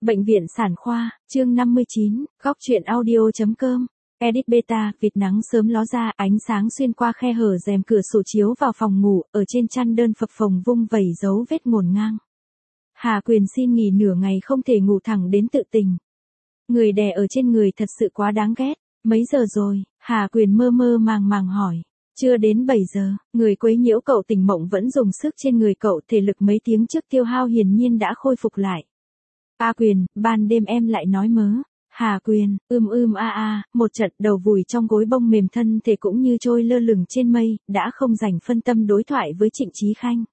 Bệnh viện sản khoa, chương 59, góc truyện audio.com. Edit beta, vịt nắng sớm ló ra, ánh sáng xuyên qua khe hở rèm cửa sổ chiếu vào phòng ngủ, ở trên chăn đơn phập phồng vung vẩy dấu vết ngổn ngang. Hà Quyền xin nghỉ nửa ngày không thể ngủ thẳng đến tự tình. Người đè ở trên người thật sự quá đáng ghét. Mấy giờ rồi? Hà Quyền mơ mơ màng màng hỏi. Chưa đến 7 giờ, người quấy nhiễu cậu tỉnh mộng vẫn dùng sức trên người cậu, thể lực mấy tiếng trước tiêu hao hiển nhiên đã khôi phục lại. A Quyền, ban đêm em lại nói mớ. Hà Quyền, một trận đầu vùi trong gối bông mềm thân thể cũng như trôi lơ lửng trên mây, đã không dành phân tâm đối thoại với Trịnh Chí Khanh.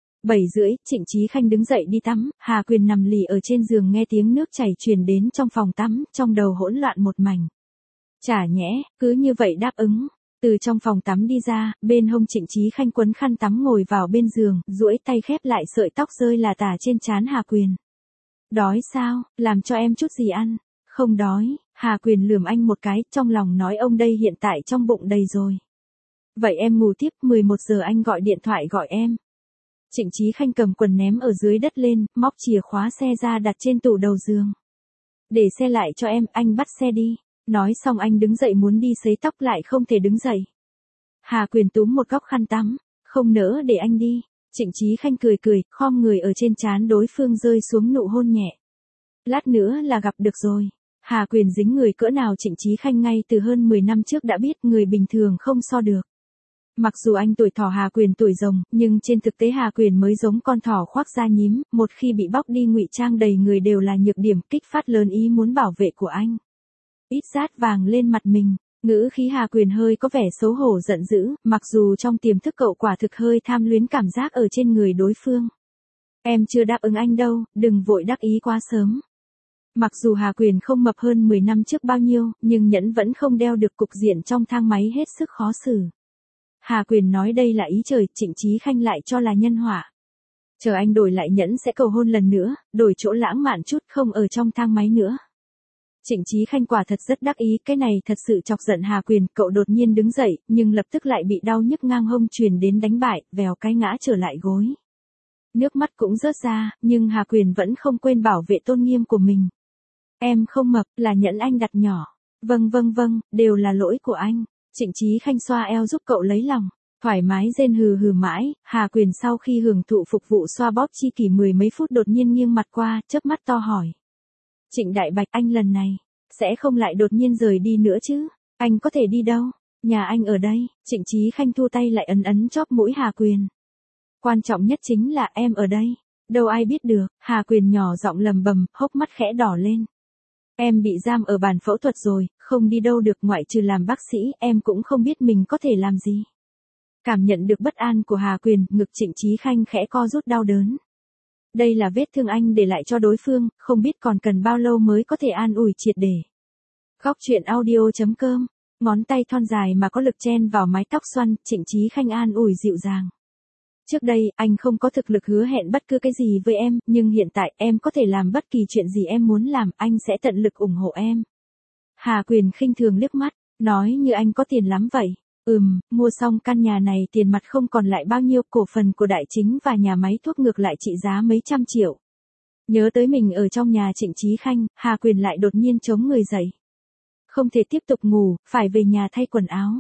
7 rưỡi, Trịnh Chí Khanh đứng dậy đi tắm, Hà Quyền nằm lì ở trên giường nghe tiếng nước chảy truyền đến trong phòng tắm, trong đầu hỗn loạn một mảnh. Chả nhẽ, cứ như vậy đáp ứng. Từ trong phòng tắm đi ra, bên hông Trịnh Chí Khanh quấn khăn tắm ngồi vào bên giường, duỗi tay khép lại sợi tóc rơi là tả trên trán Hà Quyền. Đói sao, làm cho em chút gì ăn. Không đói, Hà Quyền lườm anh một cái, trong lòng nói ông đây hiện tại trong bụng đầy rồi. Vậy em ngủ tiếp, 11 giờ anh gọi điện thoại gọi em. Trịnh Chí Khanh cầm quần ném ở dưới đất lên, móc chìa khóa xe ra đặt trên tủ đầu giường. Để xe lại cho em, anh bắt xe đi. Nói xong anh đứng dậy muốn đi sấy tóc lại không thể đứng dậy. Hà Quyền túm một góc khăn tắm, không nỡ để anh đi. Trịnh Chí Khanh cười cười, khom người ở trên trán đối phương rơi xuống nụ hôn nhẹ. Lát nữa là gặp được rồi. Hà Quyền dính người cỡ nào Trịnh Chí Khanh ngay từ hơn 10 năm trước đã biết, người bình thường không so được. Mặc dù anh tuổi thỏ Hà Quyền tuổi rồng, nhưng trên thực tế Hà Quyền mới giống con thỏ khoác da nhím, một khi bị bóc đi ngụy trang đầy người đều là nhược điểm, kích phát lớn ý muốn bảo vệ của anh. Ít rát vàng lên mặt mình, ngữ khí Hà Quyền hơi có vẻ xấu hổ giận dữ, mặc dù trong tiềm thức cậu quả thực hơi tham luyến cảm giác ở trên người đối phương. Em chưa đáp ứng anh đâu, đừng vội đắc ý quá sớm. Mặc dù Hà Quyền không mập hơn 10 năm trước bao nhiêu, nhưng nhẫn vẫn không đeo được, cục diện trong thang máy hết sức khó xử. Hà Quyền nói đây là ý trời, Trịnh Chí Khanh lại cho là nhân họa. Chờ anh đổi lại nhẫn sẽ cầu hôn lần nữa, đổi chỗ lãng mạn chút, không ở trong thang máy nữa. Trịnh Chí Khanh quả thật rất đắc ý, cái này thật sự chọc giận Hà Quyền, cậu đột nhiên đứng dậy, nhưng lập tức lại bị đau nhức ngang hông truyền đến đánh bại, vèo cái ngã trở lại gối. Nước mắt cũng rớt ra, nhưng Hà Quyền vẫn không quên bảo vệ tôn nghiêm của mình. Em không mập, là nhẫn anh đặt nhỏ. Vâng, đều là lỗi của anh. Trịnh Chí Khanh xoa eo giúp cậu lấy lòng. Thoải mái rên hừ hừ mãi, Hà Quyền sau khi hưởng thụ phục vụ xoa bóp chi kỷ 10 mấy phút đột nhiên nghiêng mặt qua, chớp mắt to hỏi. Trịnh Đại Bạch, anh lần này, sẽ không lại đột nhiên rời đi nữa chứ? Anh có thể đi đâu? Nhà anh ở đây. Trịnh Chí Khanh thu tay lại ấn chóp mũi Hà Quyền. Quan trọng nhất chính là em ở đây. Đâu ai biết được, Hà Quyền nhỏ giọng lầm bầm, hốc mắt khẽ đỏ lên. Em bị giam ở bàn phẫu thuật rồi, không đi đâu được ngoại trừ làm bác sĩ, em cũng không biết mình có thể làm gì. Cảm nhận được bất an của Hà Quyền, ngực Trịnh Chí Khanh khẽ co rút đau đớn. Đây là vết thương anh để lại cho đối phương, không biết còn cần bao lâu mới có thể an ủi triệt để. Góc truyện audio.com, ngón tay thon dài mà có lực chen vào mái tóc xoăn, Trịnh Chí Khanh an ủi dịu dàng. Trước đây, anh không có thực lực hứa hẹn bất cứ cái gì với em, nhưng hiện tại em có thể làm bất kỳ chuyện gì em muốn làm, anh sẽ tận lực ủng hộ em. Hà Quyền khinh thường liếc mắt, nói như anh có tiền lắm vậy. Mua xong căn nhà này tiền mặt không còn lại bao nhiêu, cổ phần của Đại Chính và nhà máy thuốc ngược lại trị giá mấy trăm triệu. Nhớ tới mình ở trong nhà Trịnh Chí Khanh, Hà Quyền lại đột nhiên chống người dậy. Không thể tiếp tục ngủ, phải về nhà thay quần áo.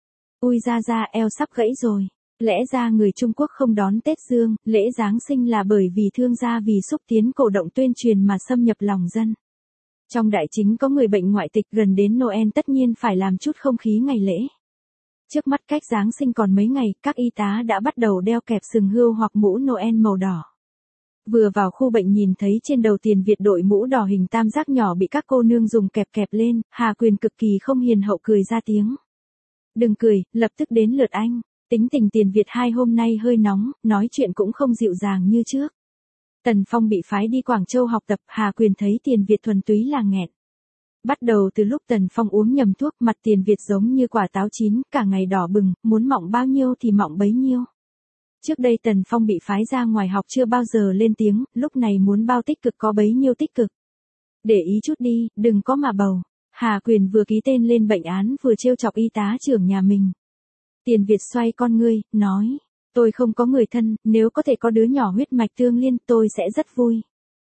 Ui ra eo sắp gãy rồi. Lẽ ra người Trung Quốc không đón Tết Dương, lễ Giáng sinh là bởi vì thương gia vì xúc tiến cổ động tuyên truyền mà xâm nhập lòng dân. Trong Đại Chính có người bệnh ngoại tịch, gần đến Noel tất nhiên phải làm chút không khí ngày lễ. Trước mắt cách Giáng sinh còn mấy ngày, các y tá đã bắt đầu đeo kẹp sừng hươu hoặc mũ Noel màu đỏ. Vừa vào khu bệnh nhìn thấy trên đầu Tiền Việt đội mũ đỏ hình tam giác nhỏ bị các cô nương dùng kẹp lên, Hà Quyền cực kỳ không hiền hậu cười ra tiếng. Đừng cười, lập tức đến lượt anh. Tính tình Tiền Việt hai hôm nay hơi nóng, nói chuyện cũng không dịu dàng như trước. Tần Phong bị phái đi Quảng Châu học tập, Hà Quyền thấy Tiền Việt thuần túy là nghẹn. Bắt đầu từ lúc Tần Phong uống nhầm thuốc, mặt Tiền Việt giống như quả táo chín, cả ngày đỏ bừng, muốn mọng bao nhiêu thì mọng bấy nhiêu. Trước đây Tần Phong bị phái ra ngoài học chưa bao giờ lên tiếng, lúc này muốn bao tích cực có bấy nhiêu tích cực. Để ý chút đi, đừng có mà bầu. Hà Quyền vừa ký tên lên bệnh án vừa trêu chọc y tá trưởng nhà mình. Tiền Việt xoay con ngươi, nói, tôi không có người thân, nếu có thể có đứa nhỏ huyết mạch tương liên tôi sẽ rất vui.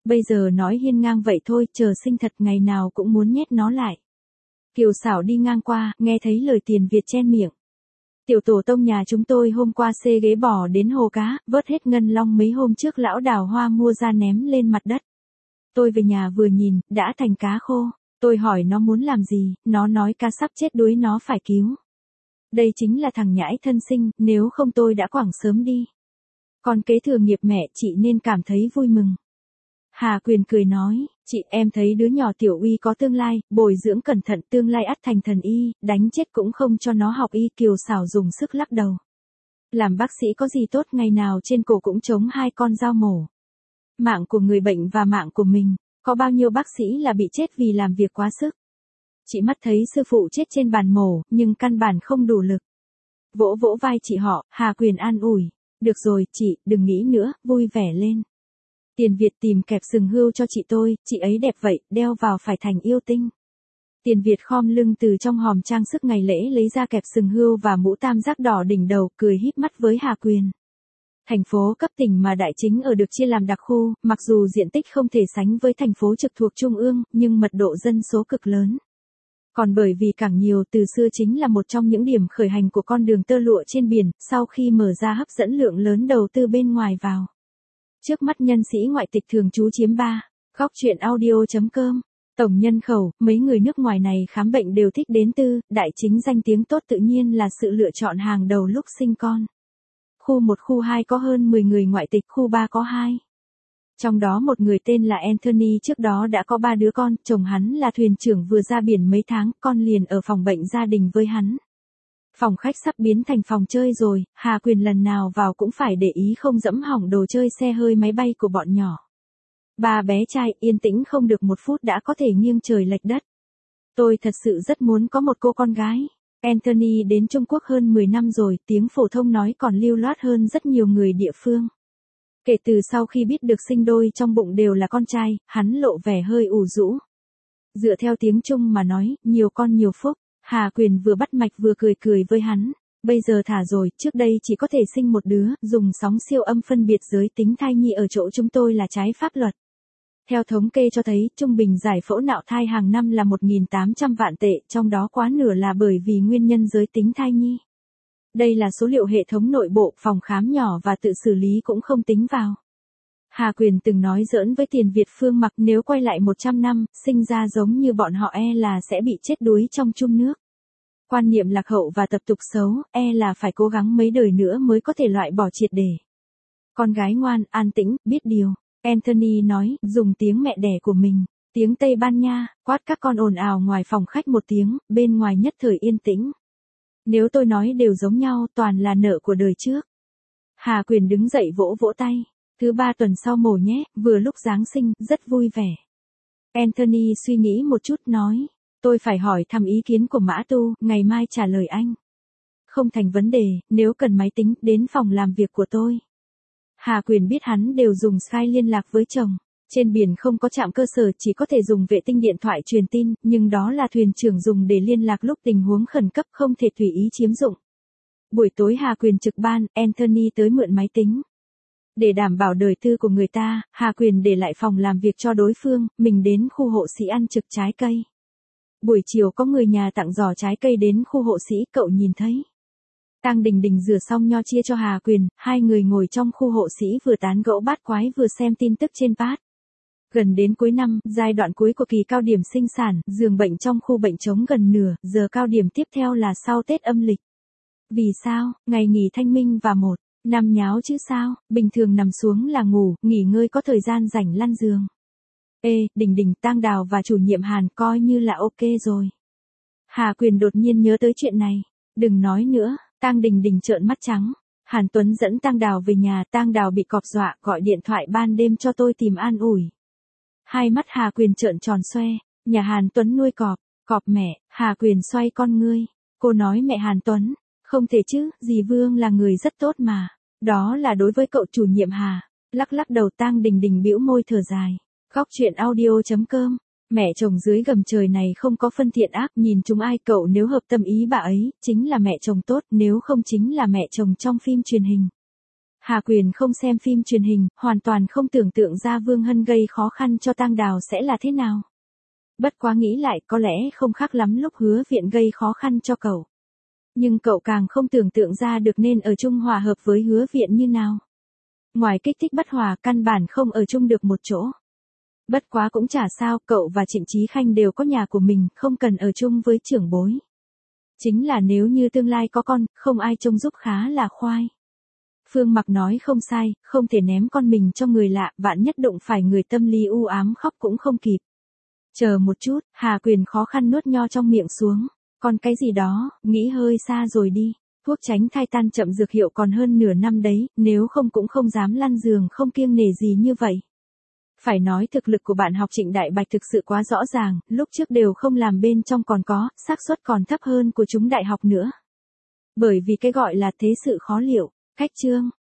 Bây giờ nói hiên ngang vậy thôi, chờ sinh thật ngày nào cũng muốn nhét nó lại. Kiều Xảo đi ngang qua, nghe thấy lời Tiền Việt chen miệng. Tiểu tổ tông nhà chúng tôi hôm qua xê ghế bò đến hồ cá, vớt hết ngân long mấy hôm trước lão Đào Hoa mua ra ném lên mặt đất. Tôi về nhà vừa nhìn, đã thành cá khô. Tôi hỏi nó muốn làm gì, nó nói cá sắp chết đuối nó phải cứu. Đây chính là thằng nhãi thân sinh, nếu không tôi đã quẳng sớm đi. Còn kế thừa nghiệp mẹ chị nên cảm thấy vui mừng. Hà Quyền cười nói, chị em thấy đứa nhỏ Tiểu Uy có tương lai, bồi dưỡng cẩn thận tương lai ắt thành thần y, đánh chết cũng không cho nó học y. Kiều Xảo dùng sức lắc đầu. Làm bác sĩ có gì tốt, ngày nào trên cổ cũng chống 2 con dao mổ. Mạng của người bệnh và mạng của mình, có bao nhiêu bác sĩ là bị chết vì làm việc quá sức. Chị mắt thấy sư phụ chết trên bàn mổ, nhưng căn bản không đủ lực. Vỗ vỗ vai chị họ, Hà Quyền an ủi. Được rồi, chị, đừng nghĩ nữa, vui vẻ lên. Tiền Việt tìm kẹp sừng hươu cho chị tôi, chị ấy đẹp vậy, đeo vào phải thành yêu tinh. Tiền Việt khom lưng từ trong hòm trang sức ngày lễ lấy ra kẹp sừng hươu và mũ tam giác đỏ đỉnh đầu, cười híp mắt với Hà Quyền. Thành phố cấp tỉnh mà đại chính ở được chia làm đặc khu, mặc dù diện tích không thể sánh với thành phố trực thuộc trung ương, nhưng mật độ dân số cực lớn. Còn bởi vì cảng nhiều từ xưa chính là một trong những điểm khởi hành của con đường tơ lụa trên biển, sau khi mở ra hấp dẫn lượng lớn đầu tư bên ngoài vào. Trước mắt nhân sĩ ngoại tịch thường trú chiếm 3. Góc truyện audio.com. Tổng nhân khẩu, mấy người nước ngoài này khám bệnh đều thích đến Tư, đại chính danh tiếng tốt tự nhiên là sự lựa chọn hàng đầu lúc sinh con. Khu 1 khu 2 có hơn 10 người ngoại tịch, khu 3 có 2. Trong đó một người tên là Anthony trước đó đã có 3 đứa con, chồng hắn là thuyền trưởng vừa ra biển mấy tháng, con liền ở phòng bệnh gia đình với hắn. Phòng khách sắp biến thành phòng chơi rồi, Hà Quyền lần nào vào cũng phải để ý không dẫm hỏng đồ chơi xe hơi máy bay của bọn nhỏ. 3 bé trai yên tĩnh không được 1 phút đã có thể nghiêng trời lệch đất. Tôi thật sự rất muốn có một cô con gái. Anthony đến Trung Quốc hơn 10 năm rồi, tiếng phổ thông nói còn lưu loát hơn rất nhiều người địa phương. Kể từ sau khi biết được sinh đôi trong bụng đều là con trai, hắn lộ vẻ hơi ủ rũ. Dựa theo tiếng Trung mà nói, nhiều con nhiều phúc. Hà Quyền vừa bắt mạch vừa cười cười với hắn. Bây giờ thả rồi, trước đây chỉ có thể sinh một đứa, dùng sóng siêu âm phân biệt giới tính thai nhi ở chỗ chúng tôi là trái pháp luật. Theo thống kê cho thấy, trung bình giải phẫu nạo thai hàng năm là 1.800 vạn tệ, trong đó quá nửa là bởi vì nguyên nhân giới tính thai nhi. Đây là số liệu hệ thống nội bộ, phòng khám nhỏ và tự xử lý cũng không tính vào. Hà Quyền từng nói giỡn với Tiền Việt Phương Mặc nếu quay lại 100 năm, sinh ra giống như bọn họ là sẽ bị chết đuối trong chum nước. Quan niệm lạc hậu và tập tục xấu, là phải cố gắng mấy đời nữa mới có thể loại bỏ triệt để. Con gái ngoan, an tĩnh, biết điều. Anthony nói, dùng tiếng mẹ đẻ của mình, tiếng Tây Ban Nha, quát các con ồn ào ngoài phòng khách một tiếng, bên ngoài nhất thời yên tĩnh. Nếu tôi nói đều giống nhau, toàn là nợ của đời trước. Hà Quyền đứng dậy vỗ vỗ tay. Thứ 3 tuần sau mổ nhé, vừa lúc Giáng sinh, rất vui vẻ. Anthony suy nghĩ một chút nói, tôi phải hỏi thăm ý kiến của Mã Tu, ngày mai trả lời anh. Không thành vấn đề, nếu cần máy tính, đến phòng làm việc của tôi. Hà Quyền biết hắn đều dùng Skype liên lạc với chồng. Trên biển không có trạm cơ sở, chỉ có thể dùng vệ tinh điện thoại truyền tin, nhưng đó là thuyền trưởng dùng để liên lạc lúc tình huống khẩn cấp, không thể tùy ý chiếm dụng. Buổi tối Hà Quyền trực ban, Anthony tới mượn máy tính. Để đảm bảo đời tư của người ta, Hà Quyền để lại phòng làm việc cho đối phương, mình đến khu hộ sĩ ăn trực trái cây. Buổi chiều có người nhà tặng giỏ trái cây đến khu hộ sĩ, cậu nhìn thấy. Tang Đình Đình rửa xong nho chia cho Hà Quyền, 2 người ngồi trong khu hộ sĩ vừa tán gẫu bát quái vừa xem tin tức trên pad. Gần đến cuối năm, giai đoạn cuối của kỳ cao điểm sinh sản, giường bệnh trong khu bệnh trống gần nửa, giờ cao điểm tiếp theo là sau Tết âm lịch. Vì sao, ngày nghỉ Thanh Minh và 1 năm nháo chứ sao, bình thường nằm xuống là ngủ, nghỉ ngơi có thời gian rảnh lăn giường. Đình Đình, Tang Đào và chủ nhiệm Hàn coi như là ok rồi. Hà Quyền đột nhiên nhớ tới chuyện này. Đừng nói nữa, Tang Đình Đình trợn mắt trắng. Hàn Tuấn dẫn Tang Đào về nhà, Tang Đào bị cọp dọa, gọi điện thoại ban đêm cho tôi tìm an ủi. Hai mắt Hà Quyền trợn tròn xoe, nhà Hàn Tuấn nuôi cọp mẹ, Hà Quyền xoay con ngươi. Cô nói mẹ Hàn Tuấn, không thể chứ, dì Vương là người rất tốt mà. Đó là đối với cậu chủ nhiệm Hà. Lắc đầu. Tang Đình Đình bĩu môi thở dài. Góc truyện audio.com. Mẹ chồng dưới gầm trời này không có phân thiện ác, nhìn chúng ai cậu, nếu hợp tâm ý bà ấy, chính là mẹ chồng tốt, nếu không chính là mẹ chồng trong phim truyền hình. Hà Quyền không xem phim truyền hình, hoàn toàn không tưởng tượng ra Vương Hân gây khó khăn cho Tang Đào sẽ là thế nào. Bất quá nghĩ lại có lẽ không khác lắm lúc Hứa Viện gây khó khăn cho cậu. Nhưng cậu càng không tưởng tượng ra được nên ở chung hòa hợp với Hứa Viện như nào. Ngoài kích thích bất hòa, căn bản không ở chung được một chỗ. Bất quá cũng chả sao, cậu và Trịnh Chí Khanh đều có nhà của mình, không cần ở chung với trưởng bối. Chính là nếu như tương lai có con, không ai trông giúp khá là khoai. Phương Mặc nói không sai, không thể ném con mình cho người lạ, vạn nhất đụng phải người tâm lý u ám khóc cũng không kịp. Chờ một chút, Hà Quyền khó khăn nuốt nho trong miệng xuống. Còn cái gì đó, nghĩ hơi xa rồi đi. Thuốc tránh thai tan chậm dược hiệu còn hơn nửa năm đấy, nếu không cũng không dám lăn giường không kiêng nể gì như vậy. Phải nói thực lực của bạn học Trịnh Đại Bạch thực sự quá rõ ràng, lúc trước đều không làm bên trong còn có, xác suất còn thấp hơn của chúng đại học nữa. Bởi vì cái gọi là thế sự khó liệu, khách chương.